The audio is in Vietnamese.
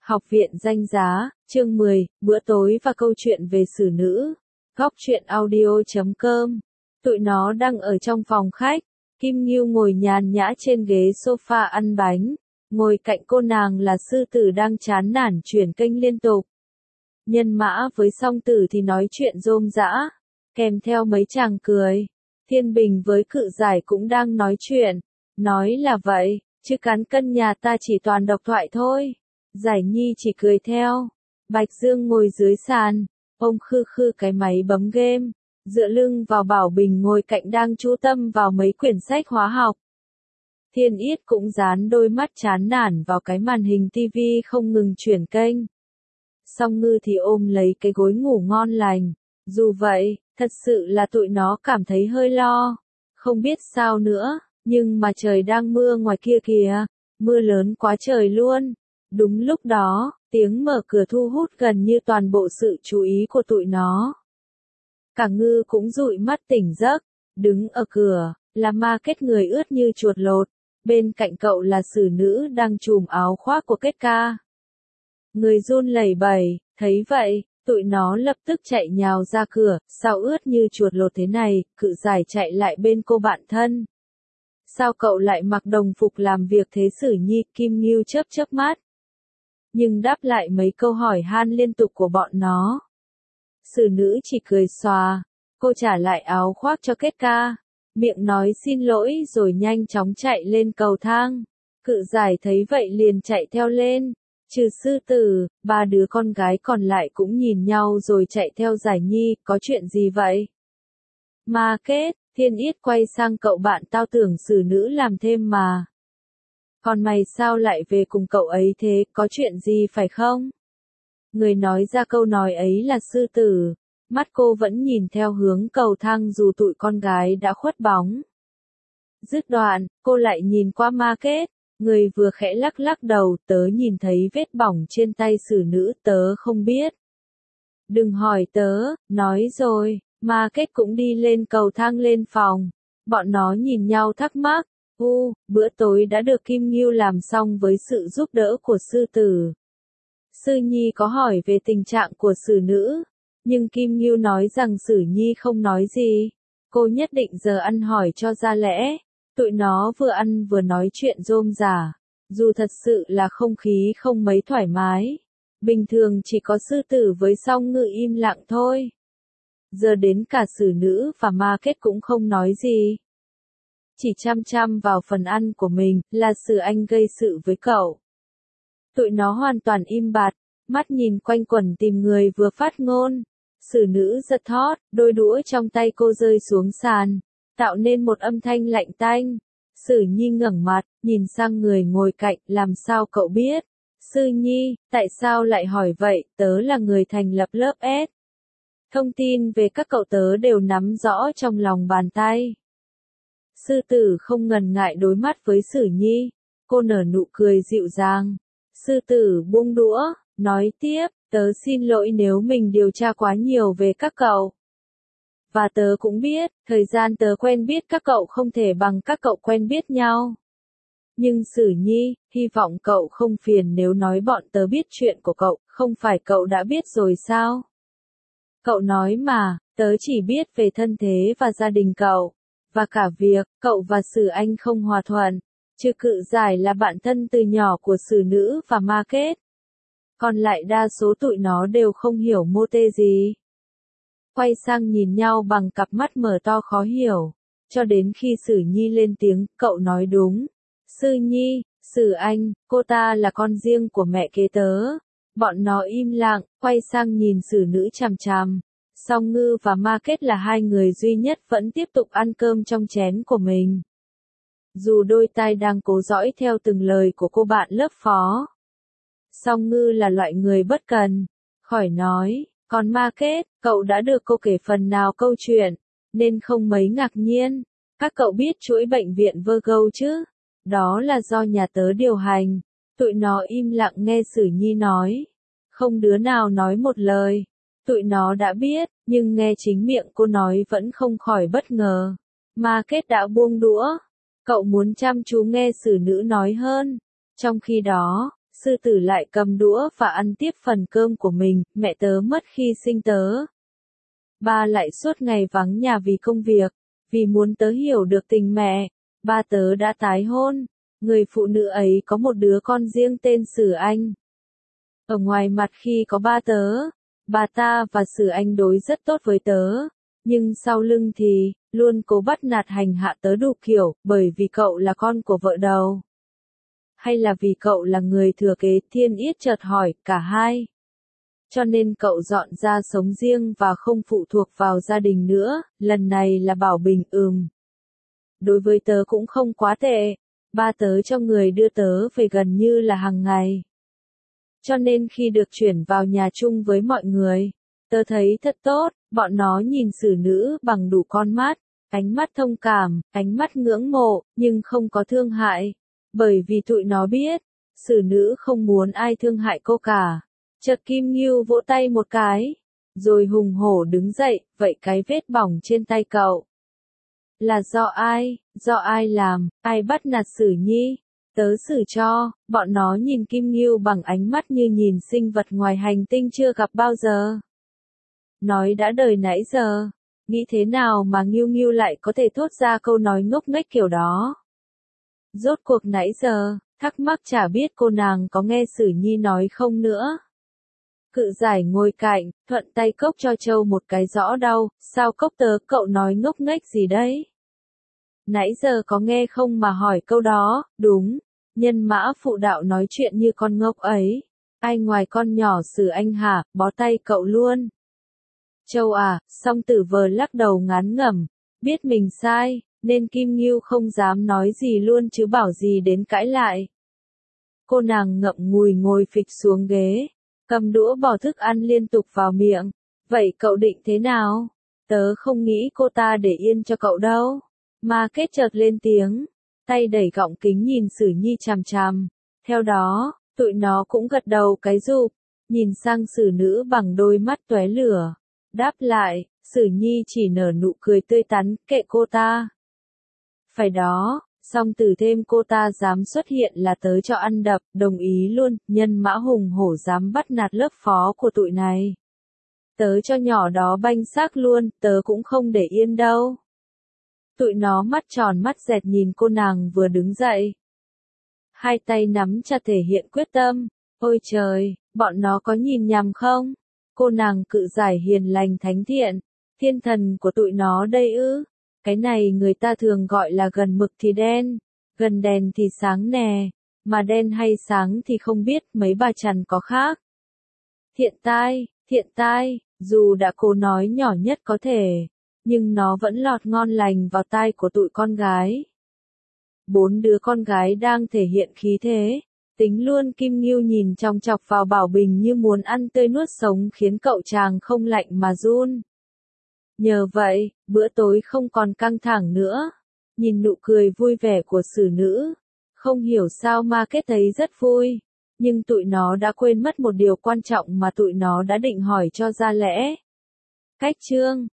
Học viện Danh Giá, chương 10, bữa tối và câu chuyện về xử nữ. Góc truyện audio.com. Tụi nó đang ở trong phòng khách. Kim Ngưu ngồi nhàn nhã trên ghế sofa ăn bánh. Ngồi cạnh cô nàng là Sư Tử đang chán nản chuyển kênh liên tục. Nhân Mã với Song Tử thì nói chuyện rôm rã, kèm theo mấy chàng cười. Thiên Bình với Cự Giải cũng đang nói chuyện. Nói là vậy, chứ cán cân nhà ta chỉ toàn độc thoại thôi. Giải Nhi chỉ cười theo. Bạch Dương ngồi dưới sàn, ôm khư khư cái máy bấm game, dựa lưng vào Bảo Bình ngồi cạnh đang chú tâm vào mấy quyển sách hóa học. Thiên Yết cũng dán đôi mắt chán nản vào cái màn hình tivi không ngừng chuyển kênh. Song Ngư thì ôm lấy cái gối ngủ ngon lành. Dù vậy, thật sự là tụi nó cảm thấy hơi lo. Không biết sao nữa, nhưng mà trời đang mưa ngoài kia kìa, mưa lớn quá trời luôn. Đúng lúc đó, tiếng mở cửa thu hút gần như toàn bộ sự chú ý của tụi nó. Cả Ngư cũng dụi mắt tỉnh giấc, đứng ở cửa, là Ma Kết người ướt như chuột lột, bên cạnh cậu là xử nữ đang trùm áo khoác của Kết ca. Người run lẩy bẩy, thấy vậy, tụi nó lập tức chạy nhào ra cửa, sao ướt như chuột lột thế này, Cự Giải chạy lại bên cô bạn thân. Sao cậu lại mặc đồng phục làm việc thế Sử Nhi? Kim Ngưu chớp chớp mắt. Nhưng đáp lại mấy câu hỏi han liên tục của bọn nó. Xử nữ chỉ cười xòa, cô trả lại áo khoác cho Kết ca, miệng nói xin lỗi rồi nhanh chóng chạy lên cầu thang. Cự Giải thấy vậy liền chạy theo lên, trừ Sư Tử, ba đứa con gái còn lại cũng nhìn nhau rồi chạy theo Giải Nhi, có chuyện gì vậy? Ma Kết, Thiên Yết quay sang cậu bạn, tao tưởng xử nữ làm thêm mà. Còn mày sao lại về cùng cậu ấy thế, có chuyện gì phải không? Người nói ra câu nói ấy là Sư Tử, mắt cô vẫn nhìn theo hướng cầu thang dù tụi con gái đã khuất bóng. Dứt đoạn, cô lại nhìn qua Ma Kết, người vừa khẽ lắc lắc đầu, tớ nhìn thấy vết bỏng trên tay xử nữ, tớ không biết. Đừng hỏi tớ, nói rồi, Ma Kết cũng đi lên cầu thang lên phòng. Bọn nó nhìn nhau thắc mắc. Bữa tối đã được Kim Ngưu làm xong với sự giúp đỡ của Sư Tử. Sư Nhi có hỏi về tình trạng của xử nữ, nhưng Kim Ngưu nói rằng Sử Nhi không nói gì. Cô nhất định giờ ăn hỏi cho ra lẽ. Tụi nó vừa ăn vừa nói chuyện rôm rả, dù thật sự là không khí không mấy thoải mái. Bình thường chỉ có Sư Tử với Song Ngư im lặng thôi. Giờ đến cả xử nữ và Ma Kết cũng không nói gì. Chỉ chăm chăm vào phần ăn của mình, là Sử Anh gây sự với cậu. Tụi nó hoàn toàn im bặt, mắt nhìn quanh quẩn tìm người vừa phát ngôn. Xử nữ giật thót, đôi đũa trong tay cô rơi xuống sàn, tạo nên một âm thanh lạnh tanh. Sử Nhi ngẩng mặt, nhìn sang người ngồi cạnh, làm sao cậu biết? Sư Nhi, tại sao lại hỏi vậy, tớ là người thành lập lớp S. Thông tin về các cậu tớ đều nắm rõ trong lòng bàn tay. Sư Tử không ngần ngại đối mắt với Sử Nhi, cô nở nụ cười dịu dàng. Sư Tử buông đũa, nói tiếp, tớ xin lỗi nếu mình điều tra quá nhiều về các cậu. Và tớ cũng biết, thời gian tớ quen biết các cậu không thể bằng các cậu quen biết nhau. Nhưng Sử Nhi, hy vọng cậu không phiền nếu nói bọn tớ biết chuyện của cậu, không phải cậu đã biết rồi sao? Cậu nói mà, tớ chỉ biết về thân thế và gia đình cậu, và cả việc, cậu và Sử Anh không hòa thuận, trừ Cự Giải là bạn thân từ nhỏ của xử nữ và Ma Kết. Còn lại đa số tụi nó đều không hiểu mô tê gì. Quay sang nhìn nhau bằng cặp mắt mở to khó hiểu, cho đến khi Sử Nhi lên tiếng, cậu nói đúng. Sư Nhi, Sử Anh, cô ta là con riêng của mẹ kế tớ. Bọn nó im lặng, quay sang nhìn xử nữ chằm chằm. Song Ngư và Ma Kết là hai người duy nhất vẫn tiếp tục ăn cơm trong chén của mình. Dù đôi tai đang cố dõi theo từng lời của cô bạn lớp phó. Song Ngư là loại người bất cần, khỏi nói, còn Ma Kết, cậu đã được cô kể phần nào câu chuyện, nên không mấy ngạc nhiên. Các cậu biết chuỗi bệnh viện Virgo chứ? Đó là do nhà tớ điều hành. Tụi nó im lặng nghe Sử Nhi nói. Không đứa nào nói một lời. Tụi nó đã biết, nhưng nghe chính miệng cô nói vẫn không khỏi bất ngờ. Ma Kết đã buông đũa. Cậu muốn chăm chú nghe xử nữ nói hơn. Trong khi đó, sư tử lại cầm đũa và ăn tiếp phần cơm của mình, mẹ tớ mất khi sinh tớ. Ba lại suốt ngày vắng nhà vì công việc, vì muốn tớ hiểu được tình mẹ, ba tớ đã tái hôn, người phụ nữ ấy có một đứa con riêng tên Sử Anh. Ở ngoài mặt khi có ba tớ, bà ta và Sử Anh đối rất tốt với tớ, nhưng sau lưng thì, luôn cố bắt nạt hành hạ tớ đủ kiểu, bởi vì cậu là con của vợ đầu. Hay là vì cậu là người thừa kế, Thiên Yết chợt hỏi, cả hai. Cho nên cậu dọn ra sống riêng và không phụ thuộc vào gia đình nữa, lần này là Bảo Bình. Đối với tớ cũng không quá tệ, ba tớ cho người đưa tớ về gần như là hàng ngày. Cho nên khi được chuyển vào nhà chung với mọi người, tớ thấy thật tốt, bọn nó nhìn xử nữ bằng đủ con mắt, ánh mắt thông cảm, ánh mắt ngưỡng mộ, nhưng không có thương hại. Bởi vì tụi nó biết, xử nữ không muốn ai thương hại cô cả. Chợt Kim Ngưu vỗ tay một cái, rồi hùng hổ đứng dậy, vậy cái vết bỏng trên tay cậu là do ai làm, ai bắt nạt Sử Nhi? Tớ xử cho. Bọn nó nhìn Kim Ngưu bằng ánh mắt như nhìn sinh vật ngoài hành tinh chưa gặp bao giờ. Nói đã đời nãy giờ, nghĩ thế nào mà Ngưu Ngưu lại có thể thốt ra câu nói ngốc nghếch kiểu đó? Rốt cuộc nãy giờ, thắc mắc chả biết cô nàng có nghe Sử Nhi nói không nữa. Cự giải ngồi cạnh, thuận tay cốc cho Châu một cái rõ đau, sao cốc tớ, cậu nói ngốc nghếch gì đấy? Nãy giờ có nghe không mà hỏi câu đó, đúng, nhân mã phụ đạo nói chuyện như con ngốc ấy. Ai ngoài con nhỏ Sử Anh hả, bó tay cậu luôn. Châu à, song tử vờ lắc đầu ngán ngẩm, biết mình sai, nên Kim Ngưu không dám nói gì luôn chứ bảo gì đến cãi lại. Cô nàng ngậm ngùi ngồi phịch xuống ghế, cầm đũa bỏ thức ăn liên tục vào miệng. Vậy cậu định thế nào? Tớ không nghĩ cô ta để yên cho cậu đâu. Ma Kết chợt lên tiếng, tay đẩy gọng kính nhìn Sử Nhi chằm chằm. Theo đó, tụi nó cũng gật đầu cái rụp, nhìn sang xử nữ bằng đôi mắt tóe lửa. Đáp lại, Sử Nhi chỉ nở nụ cười tươi tắn, kệ cô ta. Phải đó, song từ thêm cô ta dám xuất hiện là tớ cho ăn đập, đồng ý luôn, nhân mã hùng hổ dám bắt nạt lớp phó của tụi này. Tớ cho nhỏ đó banh xác luôn, tớ cũng không để yên đâu. Tụi nó mắt tròn mắt dẹt nhìn cô nàng vừa đứng dậy. Hai tay nắm chặt thể hiện quyết tâm, ôi trời, bọn nó có nhìn nhầm không? Cô nàng cự giải hiền lành thánh thiện, thiên thần của tụi nó đây ư? Cái này người ta thường gọi là gần mực thì đen, gần đèn thì sáng nè, mà đen hay sáng thì không biết, mấy bà chằn có khác. Thiện tai, dù đã cố nói nhỏ nhất có thể, nhưng nó vẫn lọt ngon lành vào tai của tụi con gái. 4 đứa con gái đang thể hiện khí thế, tính luôn. Kim Ngưu nhìn chòng chọc vào Bảo Bình như muốn ăn tươi nuốt sống, khiến cậu chàng không lạnh mà run. Nhờ vậy, bữa tối không còn căng thẳng nữa. Nhìn nụ cười vui vẻ của xử nữ, không hiểu sao Ma Kết thấy rất vui, nhưng tụi nó đã quên mất một điều quan trọng mà tụi nó đã định hỏi cho ra lẽ. Cách chương